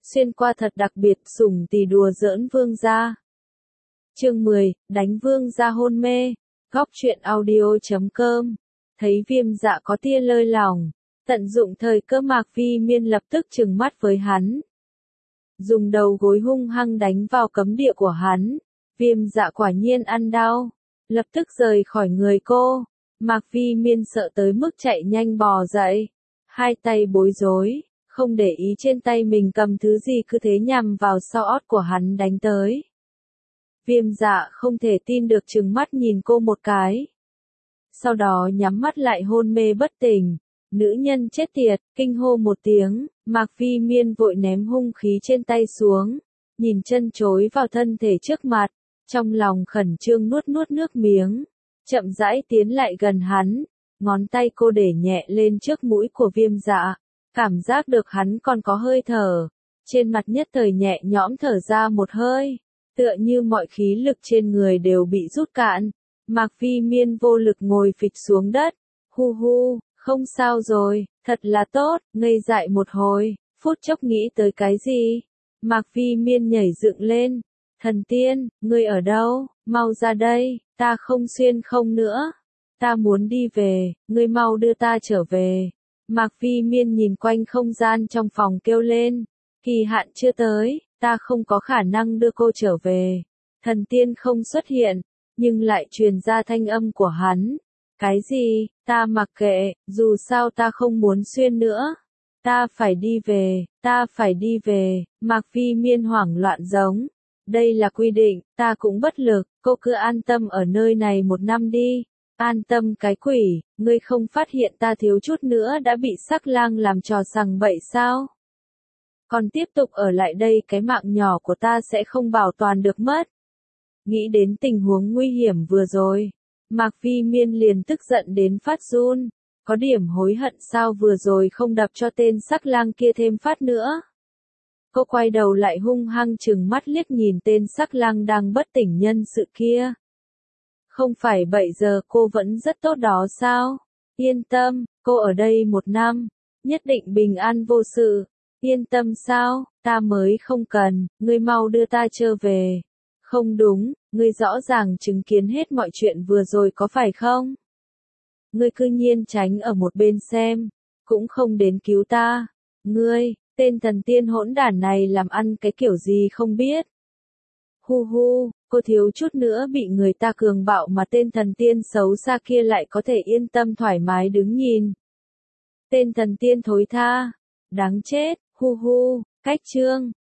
xuyên qua thật đặc biệt sủng tì đùa giỡn vương gia. Chương 10, đánh vương gia hôn mê. Góc truyện audio.com. Thấy Viêm Dạ có tia lơi lỏng, tận dụng thời cơ Mạc Vi Miên lập tức trừng mắt với hắn. Dùng đầu gối hung hăng đánh vào cấm địa của hắn. Viêm Dạ quả nhiên ăn đau, lập tức rời khỏi người cô. Mạc Vi Miên sợ tới mức chạy nhanh bò dậy, hai tay bối rối, không để ý trên tay mình cầm thứ gì cứ thế nhằm vào sau ót của hắn đánh tới. Viêm Dạ không thể tin được trừng mắt nhìn cô một cái. Sau đó nhắm mắt lại hôn mê bất tỉnh. Nữ nhân chết tiệt, kinh hô một tiếng, Mạc Vi Miên vội ném hung khí trên tay xuống, nhìn chân chối vào thân thể trước mặt, trong lòng khẩn trương nuốt nước miếng, chậm rãi tiến lại gần hắn, ngón tay cô để nhẹ lên trước mũi của Viêm Dạ, cảm giác được hắn còn có hơi thở, trên mặt nhất thời nhẹ nhõm thở ra một hơi, tựa như mọi khí lực trên người đều bị rút cạn. Mạc Vi Miên vô lực ngồi phịch xuống đất, hu hu, không sao rồi, thật là tốt, ngây dại một hồi, phút chốc nghĩ tới cái gì. Mạc Vi Miên nhảy dựng lên, thần tiên, ngươi ở đâu, mau ra đây, ta không xuyên không nữa, ta muốn đi về, ngươi mau đưa ta trở về. Mạc Vi Miên nhìn quanh không gian trong phòng kêu lên, kỳ hạn chưa tới, ta không có khả năng đưa cô trở về. Thần tiên không xuất hiện, nhưng lại truyền ra thanh âm của hắn. Cái gì, ta mặc kệ, dù sao ta không muốn xuyên nữa. Ta phải đi về, ta phải đi về, Mạc Vi Miên hoảng loạn giống. Đây là quy định, ta cũng bất lực, cô cứ an tâm ở nơi này 1 năm đi. An tâm cái quỷ, ngươi không phát hiện ta thiếu chút nữa đã bị sắc lang làm trò sằng bậy sao? Còn tiếp tục ở lại đây cái mạng nhỏ của ta sẽ không bảo toàn được mất. Nghĩ đến tình huống nguy hiểm vừa rồi, Mạc Vi Miên liền tức giận đến phát run, có điểm hối hận sao vừa rồi không đập cho tên sắc lang kia thêm phát nữa. Cô quay đầu lại hung hăng trừng mắt liếc nhìn tên sắc lang đang bất tỉnh nhân sự kia. Không phải bây giờ cô vẫn rất tốt đó sao? Yên tâm, cô ở đây 1 năm, nhất định bình an vô sự. Yên tâm sao, ta mới không cần, ngươi mau đưa ta trở về. Không đúng, ngươi rõ ràng chứng kiến hết mọi chuyện vừa rồi có phải không? Ngươi cư nhiên tránh ở một bên xem, cũng không đến cứu ta. Ngươi, tên thần tiên hỗn đản này làm ăn cái kiểu gì không biết. Hu hu, cô thiếu chút nữa bị người ta cường bạo mà tên thần tiên xấu xa kia lại có thể yên tâm thoải mái đứng nhìn. Tên thần tiên thối tha, đáng chết, hu hu, cách chương.